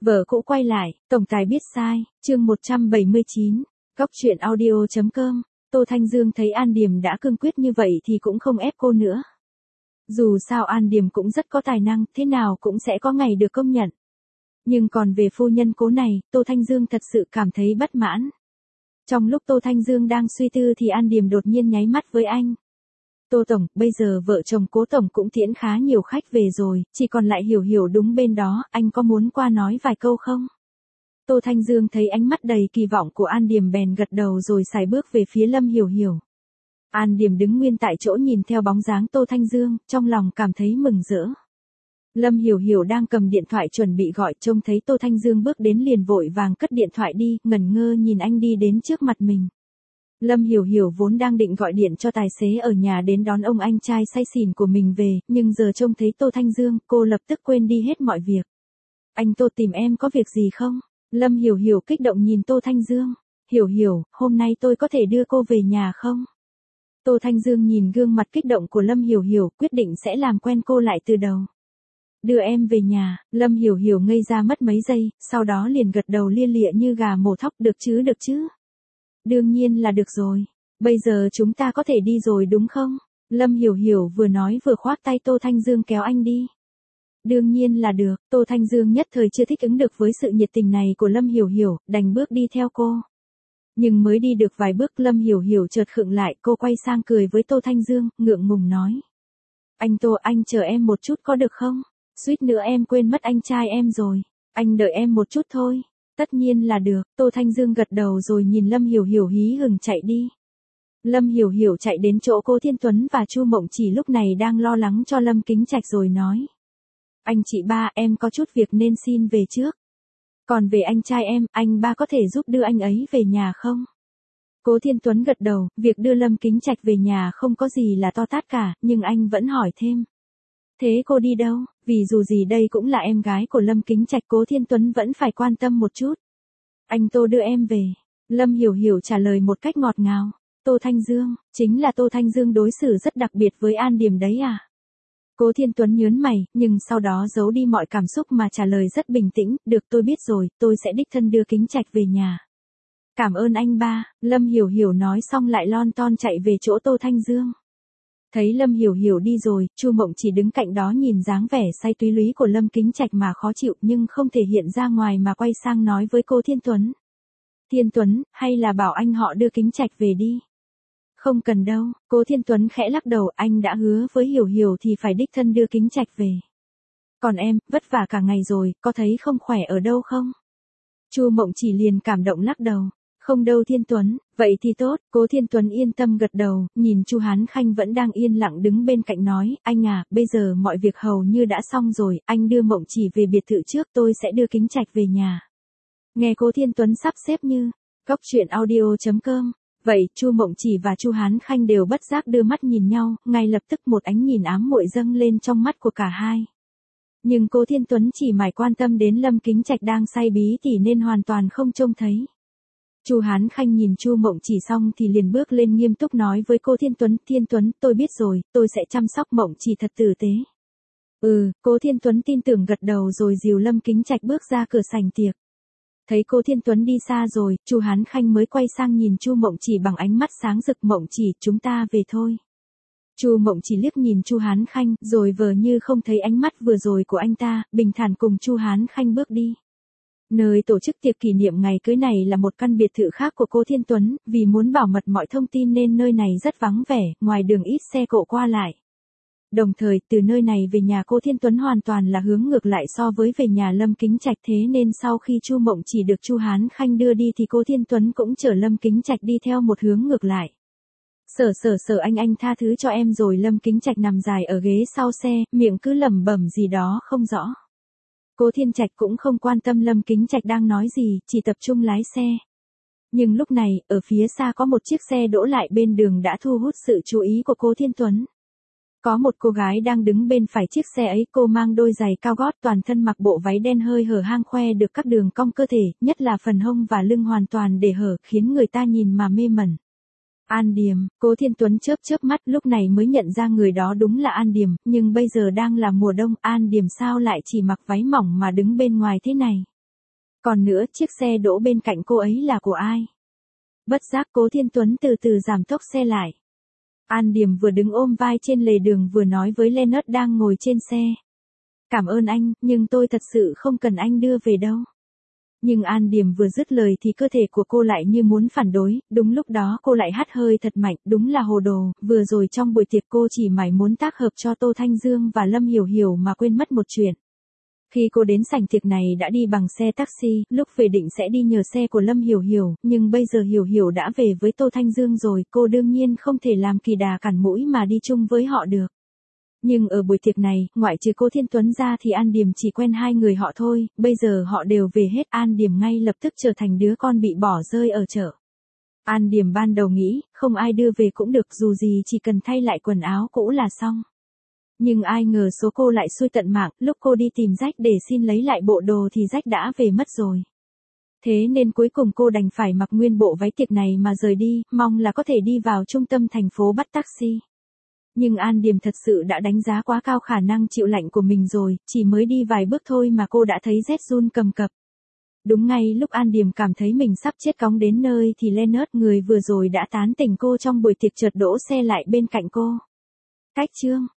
Vợ cũ quay lại, tổng tài biết sai, chương 179, Góc truyện audio.com. Tô Thanh Dương thấy An Điềm đã cương quyết như vậy thì cũng không ép cô nữa. Dù sao An Điềm cũng rất có tài năng, thế nào cũng sẽ có ngày được công nhận. Nhưng còn về phu nhân cố này, Tô Thanh Dương thật sự cảm thấy bất mãn. Trong lúc Tô Thanh Dương đang suy tư thì An Điềm đột nhiên nháy mắt với anh. Tô Tổng, bây giờ vợ chồng Cố Tổng cũng tiễn khá nhiều khách về rồi, chỉ còn lại Hiểu Hiểu đúng bên đó, anh có muốn qua nói vài câu không? Tô Thanh Dương thấy ánh mắt đầy kỳ vọng của An Điềm bèn gật đầu rồi sải bước về phía Lâm Hiểu Hiểu. An Điềm đứng nguyên tại chỗ nhìn theo bóng dáng Tô Thanh Dương, trong lòng cảm thấy mừng rỡ. Lâm Hiểu Hiểu đang cầm điện thoại chuẩn bị gọi, trông thấy Tô Thanh Dương bước đến liền vội vàng cất điện thoại đi, ngẩn ngơ nhìn anh đi đến trước mặt mình. Lâm Hiểu Hiểu vốn đang định gọi điện cho tài xế ở nhà đến đón ông anh trai say xỉn của mình về, nhưng giờ trông thấy Tô Thanh Dương, cô lập tức quên đi hết mọi việc. Anh Tô tìm em có việc gì không? Lâm Hiểu Hiểu kích động nhìn Tô Thanh Dương. Hiểu Hiểu, hôm nay tôi có thể đưa cô về nhà không? Tô Thanh Dương nhìn gương mặt kích động của Lâm Hiểu Hiểu, quyết định sẽ làm quen cô lại từ đầu. Đưa em về nhà. Lâm Hiểu Hiểu ngây ra mất mấy giây, sau đó liền gật đầu lia lịa như gà mổ thóc, được chứ. Đương nhiên là được rồi. Bây giờ chúng ta có thể đi rồi đúng không? Lâm Hiểu Hiểu vừa nói vừa khoác tay Tô Thanh Dương kéo anh đi. Đương nhiên là được. Tô Thanh Dương nhất thời chưa thích ứng được với sự nhiệt tình này của Lâm Hiểu Hiểu, đành bước đi theo cô. Nhưng mới đi được vài bước Lâm Hiểu Hiểu chợt khựng lại, cô quay sang cười với Tô Thanh Dương, ngượng ngùng nói. Anh Tô, anh chờ em một chút có được không? Suýt nữa em quên mất anh trai em rồi. Anh đợi em một chút thôi. Tất nhiên là được. Tô Thanh Dương gật đầu rồi nhìn Lâm Hiểu Hiểu hí hửng chạy đi. Lâm Hiểu Hiểu chạy đến chỗ Cố Thiên Tuấn và Chu Mộng Chỉ lúc này đang lo lắng cho Lâm Kính Trạch rồi nói. Anh chị ba, em có chút việc nên xin về trước. Còn về anh trai em, anh ba có thể giúp đưa anh ấy về nhà không? Cố Thiên Tuấn gật đầu, việc đưa Lâm Kính Trạch về nhà không có gì là to tát cả, nhưng anh vẫn hỏi thêm. Thế cô đi đâu? Vì dù gì đây cũng là em gái của Lâm Kính Trạch, Cố Thiên Tuấn vẫn phải quan tâm một chút. Anh Tô đưa em về. Lâm Hiểu Hiểu trả lời một cách ngọt ngào. Tô Thanh Dương, chính là Tô Thanh Dương đối xử rất đặc biệt với An Điềm đấy à? Cố Thiên Tuấn nhớn mày, nhưng sau đó giấu đi mọi cảm xúc mà trả lời rất bình tĩnh, được tôi biết rồi, tôi sẽ đích thân đưa Kính Trạch về nhà. Cảm ơn anh ba. Lâm Hiểu Hiểu nói xong lại lon ton chạy về chỗ Tô Thanh Dương. Thấy Lâm Hiểu Hiểu đi rồi, Chu Mộng Chỉ đứng cạnh đó nhìn dáng vẻ say túy lúy của Lâm Kính Trạch mà khó chịu nhưng không thể hiện ra ngoài mà quay sang nói với cô Thiên Tuấn. Thiên Tuấn, hay là bảo anh họ đưa Kính Trạch về đi. Không cần đâu, Cố Thiên Tuấn khẽ lắc đầu, anh đã hứa với Hiểu Hiểu thì phải đích thân đưa Kính Trạch về. Còn em, vất vả cả ngày rồi, có thấy không khỏe ở đâu không? Chu Mộng Chỉ liền cảm động lắc đầu. Không đâu Thiên Tuấn, vậy thì tốt. Cố Thiên Tuấn yên tâm gật đầu, nhìn Chu Hán Khanh vẫn đang yên lặng đứng bên cạnh nói, anh à, bây giờ mọi việc hầu như đã xong rồi, anh đưa Mộng Chỉ về biệt thự trước, tôi sẽ đưa Kính Trạch về nhà. Nghe Cố Thiên Tuấn sắp xếp như, Góc truyện audio.com. Vậy, Chu Mộng Chỉ và Chu Hán Khanh đều bất giác đưa mắt nhìn nhau, ngay lập tức một ánh nhìn ám muội dâng lên trong mắt của cả hai. Nhưng Cố Thiên Tuấn chỉ mải quan tâm đến Lâm Kính Trạch đang say bí tỉ nên hoàn toàn không trông thấy. Chu Hán Khanh nhìn Chu Mộng Chỉ xong thì liền bước lên nghiêm túc nói với cô Thiên Tuấn, Thiên Tuấn, tôi biết rồi, tôi sẽ chăm sóc Mộng Chỉ thật tử tế. Cố Thiên Tuấn tin tưởng gật đầu rồi dìu Lâm Kính Trạch bước ra cửa sảnh tiệc. Thấy cô Thiên Tuấn đi xa rồi, Chu Hán Khanh mới quay sang nhìn Chu Mộng Chỉ bằng ánh mắt sáng rực, Mộng Chỉ, chúng ta về thôi. Chu Mộng Chỉ liếc nhìn Chu Hán Khanh, rồi vờ như không thấy ánh mắt vừa rồi của anh ta, bình thản cùng Chu Hán Khanh bước đi. Nơi tổ chức tiệc kỷ niệm ngày cưới này là một căn biệt thự khác của cô Thiên Tuấn, vì muốn bảo mật mọi thông tin nên nơi này rất vắng vẻ, ngoài đường ít xe cộ qua lại. Đồng thời, từ nơi này về nhà cô Thiên Tuấn hoàn toàn là hướng ngược lại so với về nhà Lâm Kính Trạch, thế nên sau khi Chu Mộng Chỉ được Chu Hán Khanh đưa đi thì cô Thiên Tuấn cũng chở Lâm Kính Trạch đi theo một hướng ngược lại. Sở anh tha thứ cho em rồi. Lâm Kính Trạch nằm dài ở ghế sau xe, miệng cứ lẩm bẩm gì đó không rõ. Cố Thiên Trạch cũng không quan tâm Lâm Kính Trạch đang nói gì, chỉ tập trung lái xe. Nhưng lúc này, ở phía xa có một chiếc xe đỗ lại bên đường đã thu hút sự chú ý của cô Thiên Tuấn. Có một cô gái đang đứng bên phải chiếc xe ấy, cô mang đôi giày cao gót, toàn thân mặc bộ váy đen hơi hở hang khoe được các đường cong cơ thể, nhất là phần hông và lưng hoàn toàn để hở, khiến người ta nhìn mà mê mẩn. An Điềm, Cố Thiên Tuấn chớp mắt, lúc này mới nhận ra người đó đúng là An Điềm, nhưng bây giờ đang là mùa đông, An Điềm sao lại chỉ mặc váy mỏng mà đứng bên ngoài thế này? Còn nữa, chiếc xe đỗ bên cạnh cô ấy là của ai? Bất giác Cố Thiên Tuấn từ từ giảm tốc xe lại. An Điềm vừa đứng ôm vai trên lề đường vừa nói với Leonard đang ngồi trên xe. Cảm ơn anh, nhưng tôi thật sự không cần anh đưa về đâu. Nhưng An Điềm vừa dứt lời thì cơ thể của cô lại như muốn phản đối, đúng lúc đó cô lại hắt hơi thật mạnh, đúng là hồ đồ, vừa rồi trong buổi tiệc cô chỉ mải muốn tác hợp cho Tô Thanh Dương và Lâm Hiểu Hiểu mà quên mất một chuyện. Khi cô đến sảnh tiệc này đã đi bằng xe taxi, lúc về định sẽ đi nhờ xe của Lâm Hiểu Hiểu, nhưng bây giờ Hiểu Hiểu đã về với Tô Thanh Dương rồi, cô đương nhiên không thể làm kỳ đà cản mũi mà đi chung với họ được. Nhưng ở buổi tiệc này, ngoại trừ cô Thiên Tuấn ra thì An Điềm chỉ quen hai người họ thôi, bây giờ họ đều về hết, An Điềm ngay lập tức trở thành đứa con bị bỏ rơi ở chợ. An Điềm ban đầu nghĩ, không ai đưa về cũng được, dù gì chỉ cần thay lại quần áo cũ là xong. Nhưng ai ngờ số cô lại xui tận mạng, lúc cô đi tìm Jack để xin lấy lại bộ đồ thì Jack đã về mất rồi. Thế nên cuối cùng cô đành phải mặc nguyên bộ váy tiệc này mà rời đi, mong là có thể đi vào trung tâm thành phố bắt taxi. Nhưng An Điềm thật sự đã đánh giá quá cao khả năng chịu lạnh của mình rồi, chỉ mới đi vài bước thôi mà cô đã thấy rét run cầm cập. Đúng ngay lúc An Điềm cảm thấy mình sắp chết cóng đến nơi thì Leonard, người vừa rồi đã tán tỉnh cô trong buổi tiệc, chợt đỗ xe lại bên cạnh cô. Cách chương